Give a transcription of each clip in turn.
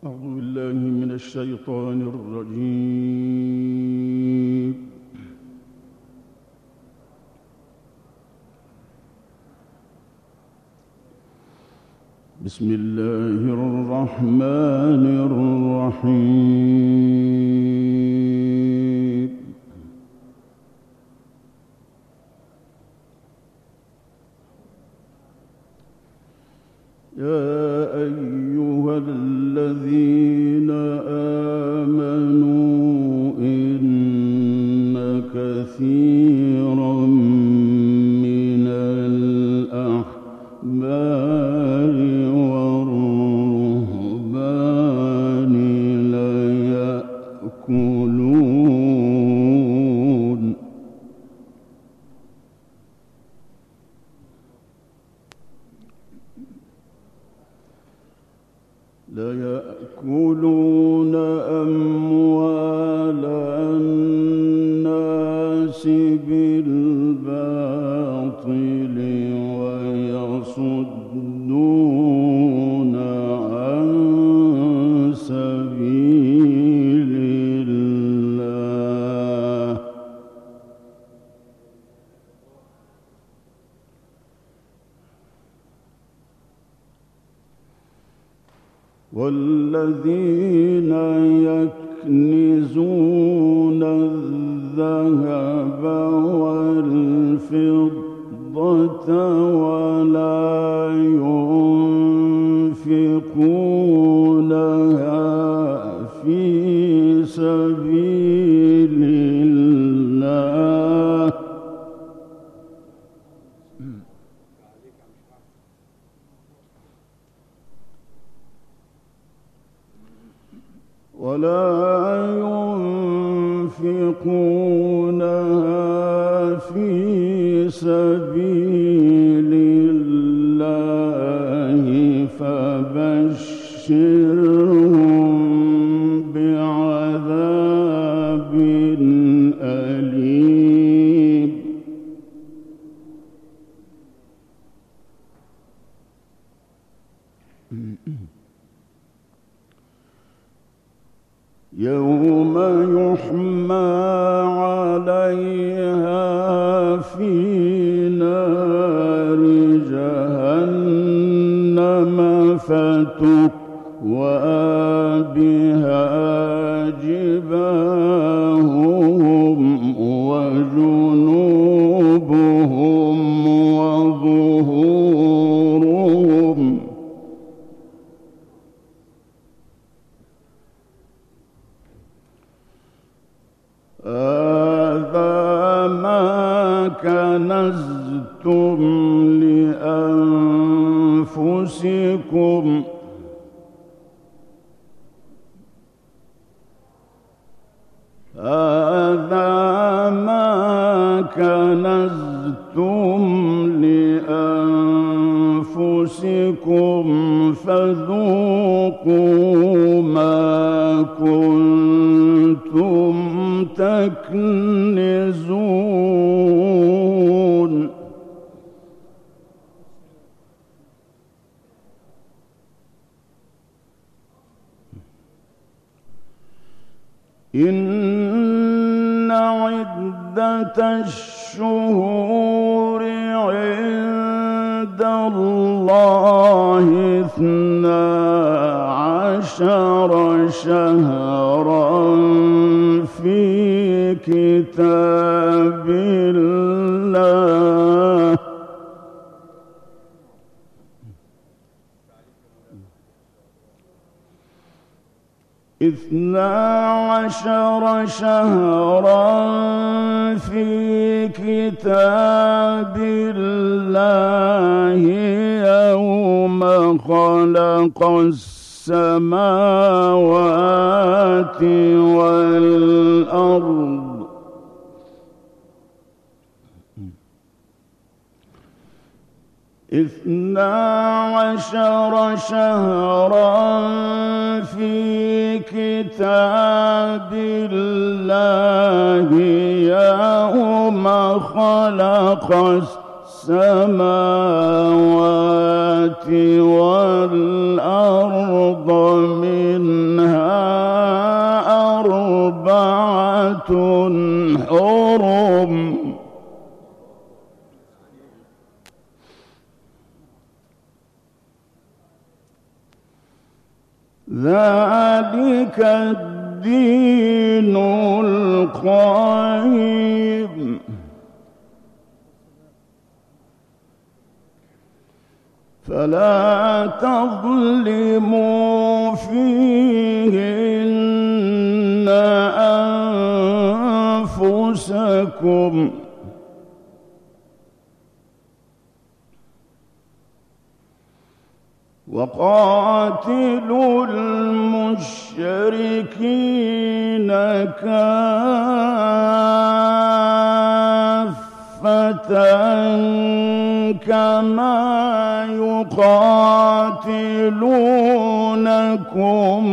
أعوذ بالله من الشيطان الرجيم. بسم الله الرحمن الرحيم. يا أيها الذين آمنوا إن كثيرا من الأحبار والرهبان ليأكلون أموال الناس بالباطل ويصدون عن سبيل الله والذين يكنزون الذهب والفضة ولا ينفقونها في سبيل الله فبشرهم بعذاب أليم يوم يحمى عليها في نار جهنم فتكوى بها جباههم وجنوبهم وظهورهم هذا ما كنزتم لأنفسكم فذوقوا ما كنتم تكنزون إن عدة الشهور عند الله 12 شهرا في كتاب الله في كتاب الله يوم خلق السماوات والأرض 12 شهرا في كتاب الله يوم خلق السماوات والأرض منها ذلك الدين القيم. فلا تظلموا فيهن أنفسكم وقاتلوا المشركين كافة كما يقاتلونكم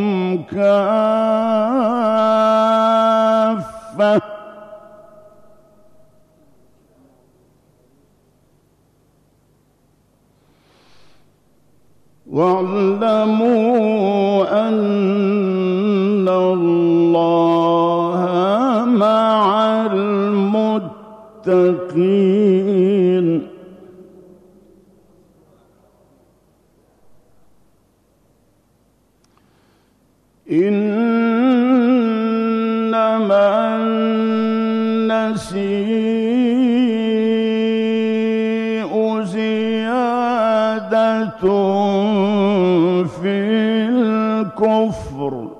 كافة واعلموا أن الله مع المتقين. إنما النسيء زيادة في الكفر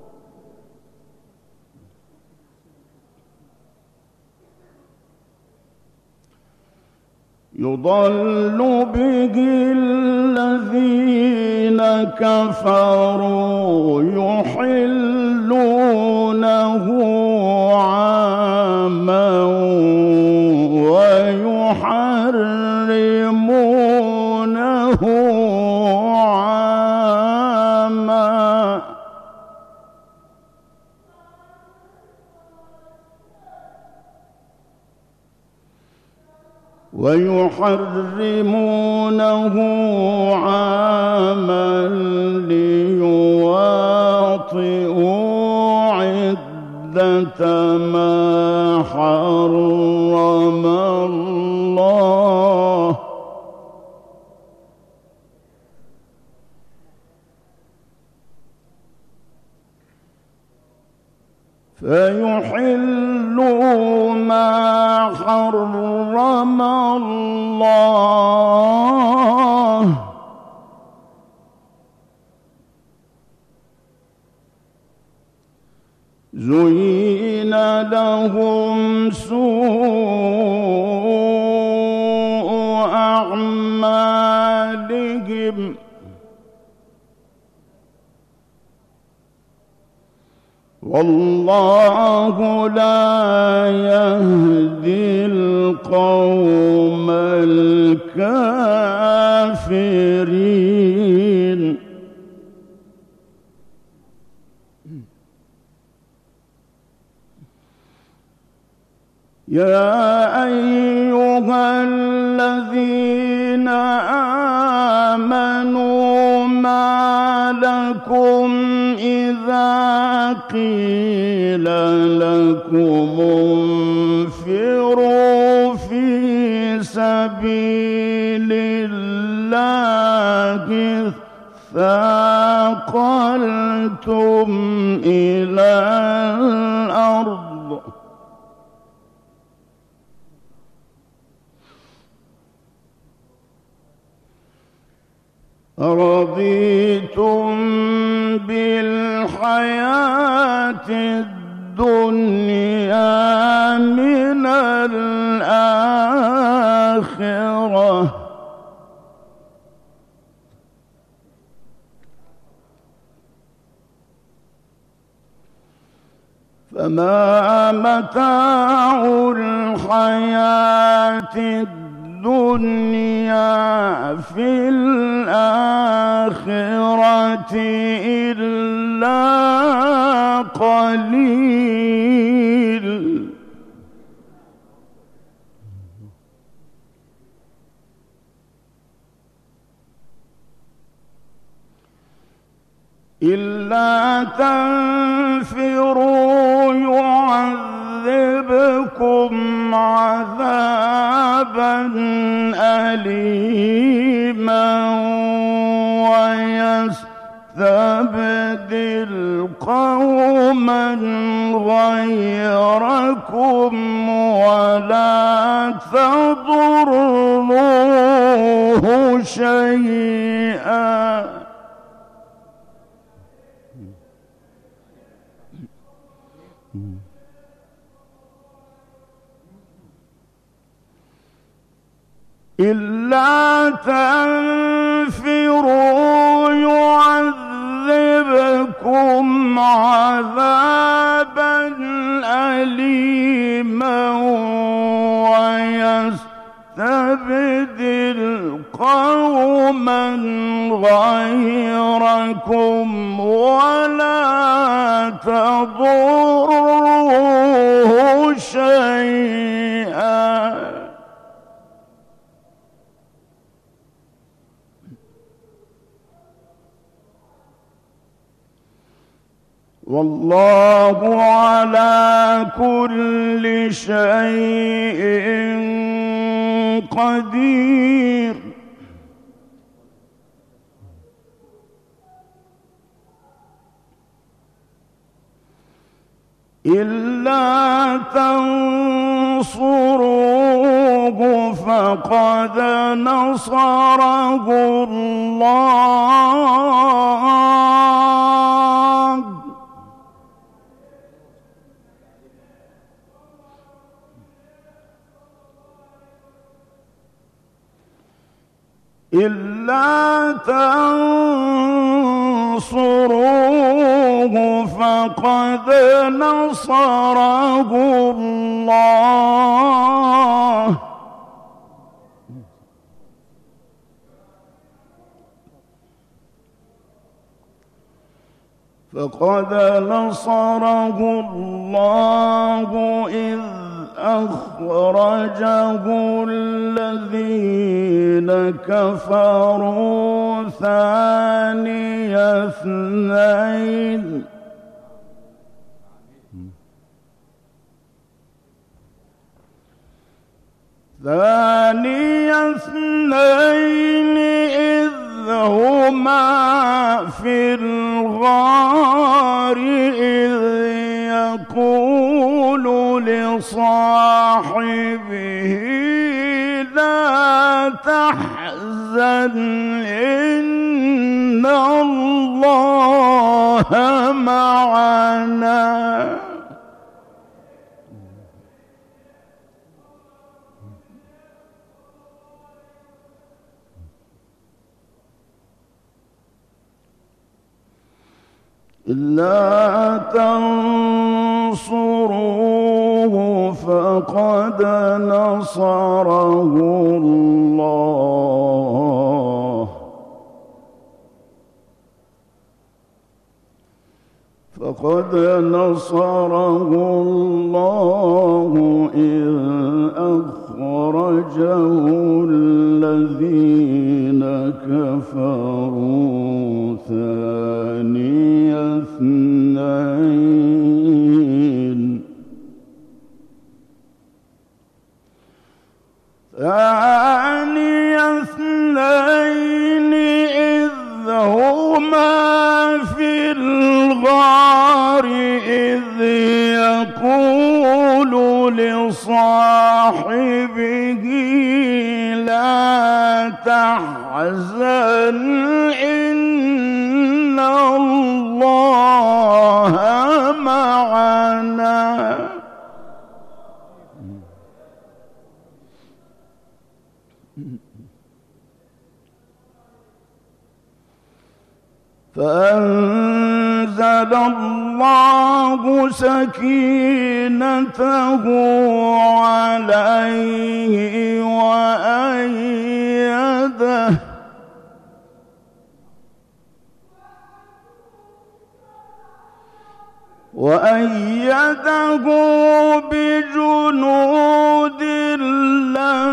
يضل به الذين كفروا يحلونه عاما ويحرمونه عاما ليواطئوا عدة ما حرم الله فيحلوا ما حرم الله زين لهم سوء أعمالهم والله لا يهدي القوم الكافرين. يا أيها الذين آمنوا ما لكم إذا قيل لكم انفروا في سبيل الله ثاقلتم إلى الأرض أرضيتم بالحياة الدنيا من الآخرة فما متاع الحياة الدنيا في الآخرة إلا قليل. إلا تنفروا يعذبكم عذابا أليما ويستبدل قوما غيركم ولا تضروه شيئا. إلا تنفروا يعذبكم عذابا أليما ويستبدل قوما غيركم ولا تضروه شيئا. والله على كل شيء قدير. إلا تنصروه فقد نصره الله. إلا تنصروه فقد نصره الله. فقد نصره الله إذ أخرجه الذين كفروا ثاني اثنين إذ هما في الغار إذ يقول لصاحبه لا تحزن إن الله معنا. إلا تنصروه فقد نصره الله. فقد نصره الله إذ أخرجه الذين كفروا ثاني اثنين إذ هما في الغار إذ يقول لصاحبه لا تحزن إن الله معنا. فأنزل الله سكينته عليه وأيده بجنود لم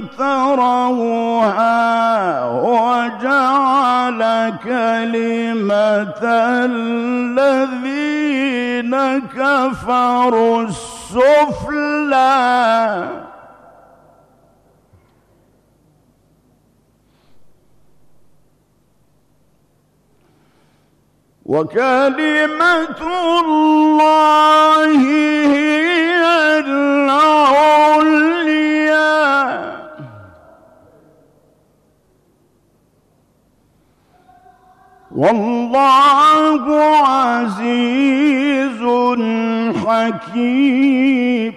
تروها وجعل كلمة الذين كفروا السفلى. وكلمة الله هي العليا والله عزيز حكيم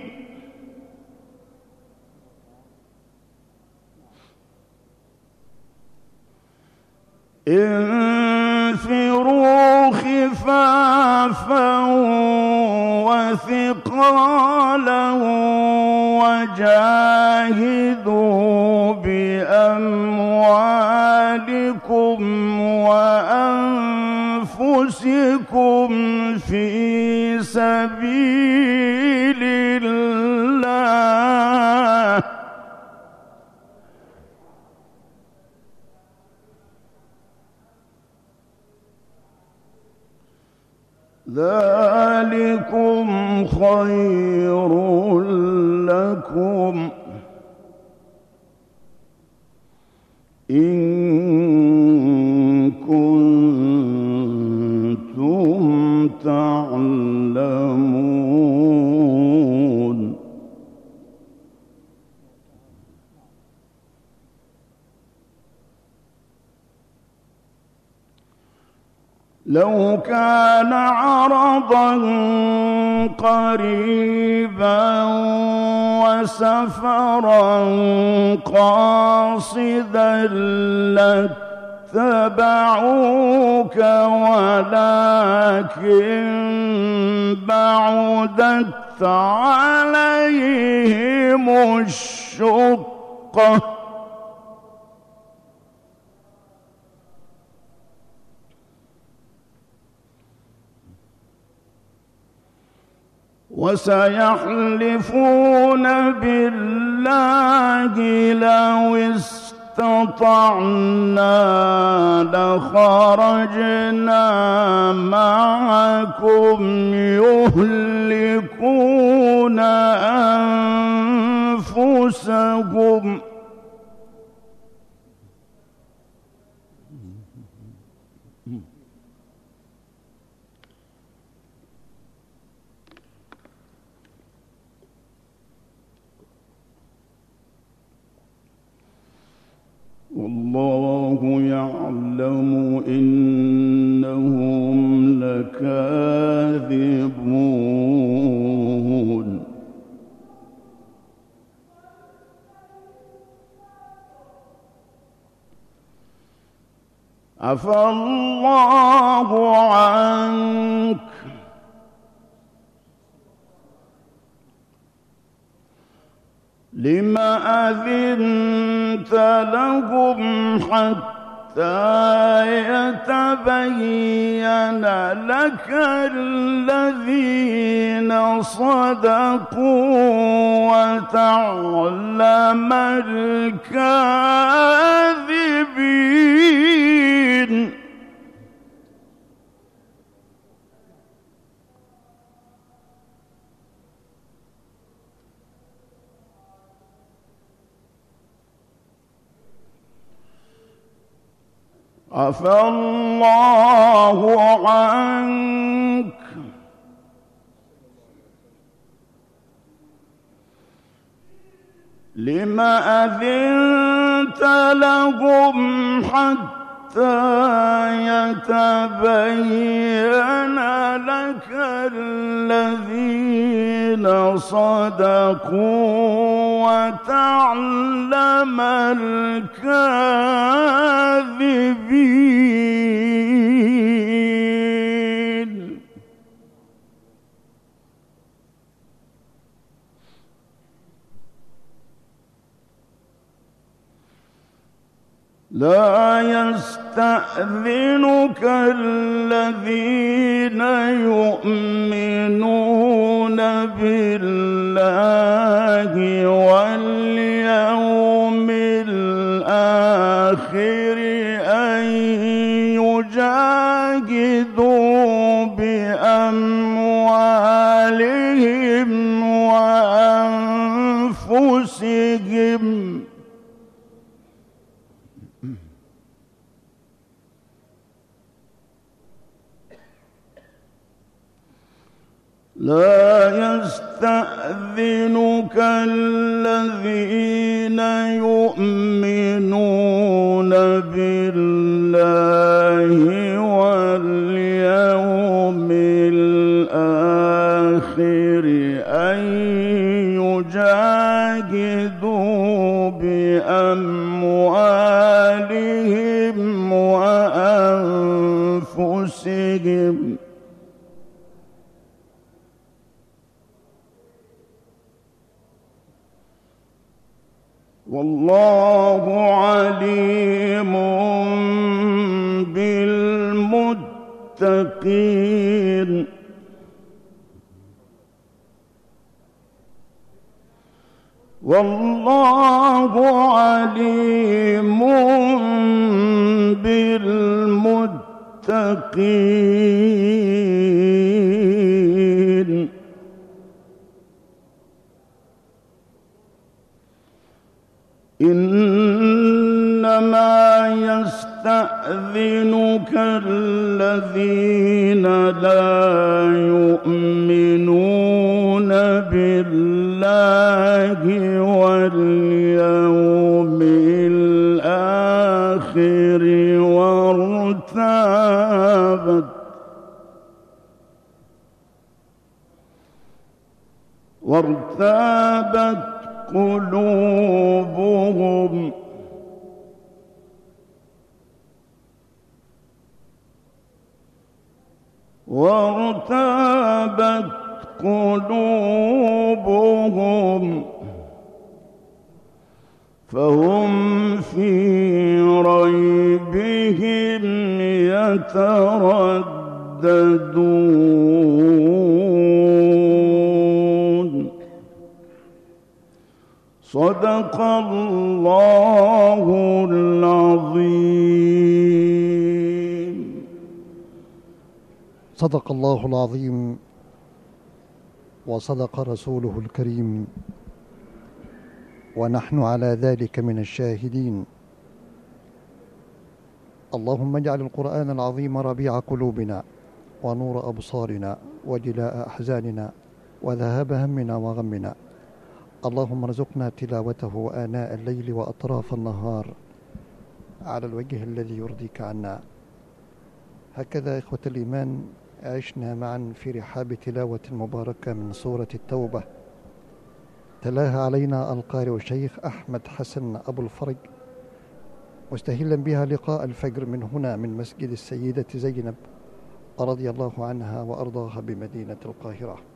انفروا خفافا وثقالا وجاهدوا بأموالكم وأنفسكم في سبيل الله ذلكم خير لكم إن كنتم تعلمون لو كان عرضا قريبا وسفرا قاصدا لاتبعوك ولكن بعدت عليهم الشقة وسيحلفون بالله لو استطعنا لخرجنا معكم يهلكون أنفسهم والله يعلم إنهم لكاذبون عفى الله عنك لما أذنت لهم حتى يتبين لك الذين صدقوا وتعلم الكاذبين عفى الله عنك لما أذنت لهم حتى يتبين لك الذين صدقوا وتعلم الكاذبين لا يستأذنك الذين يؤمنون بالله واليوم الآخر أن يجاهدوا بأموالهم وأنفسهم لا يستأذنك الذين يؤمنون بالله واليوم الآخر أن يجاهدوا بأموالهم وأنفسهم والله عليم بالمتقين والله عليم بالمتقين إنما يستأذنك الذين لا يؤمنون بالله واليوم الآخر وارتابت قلوبهم فهم في ريبهم يترددون صدق الله العظيم. صدق الله العظيم وصدق رسوله الكريم، ونحن على ذلك من الشاهدين. اللهم اجعل القرآن العظيم ربيع قلوبنا ونور أبصارنا وجلاء أحزاننا وذهاب همنا وغمنا. اللهم ارزقنا تلاوته آناء الليل وأطراف النهار على الوجه الذي يرضيك عنا. هكذا إخوة الإيمان عشنا معا في رحاب تلاوة مباركة من سورة التوبة، تلاها علينا القارئ الشيخ أحمد حسن أبو الفرج، مستهلا بها لقاء الفجر من هنا من مسجد السيدة زينب رضي الله عنها وأرضاها بمدينة القاهرة.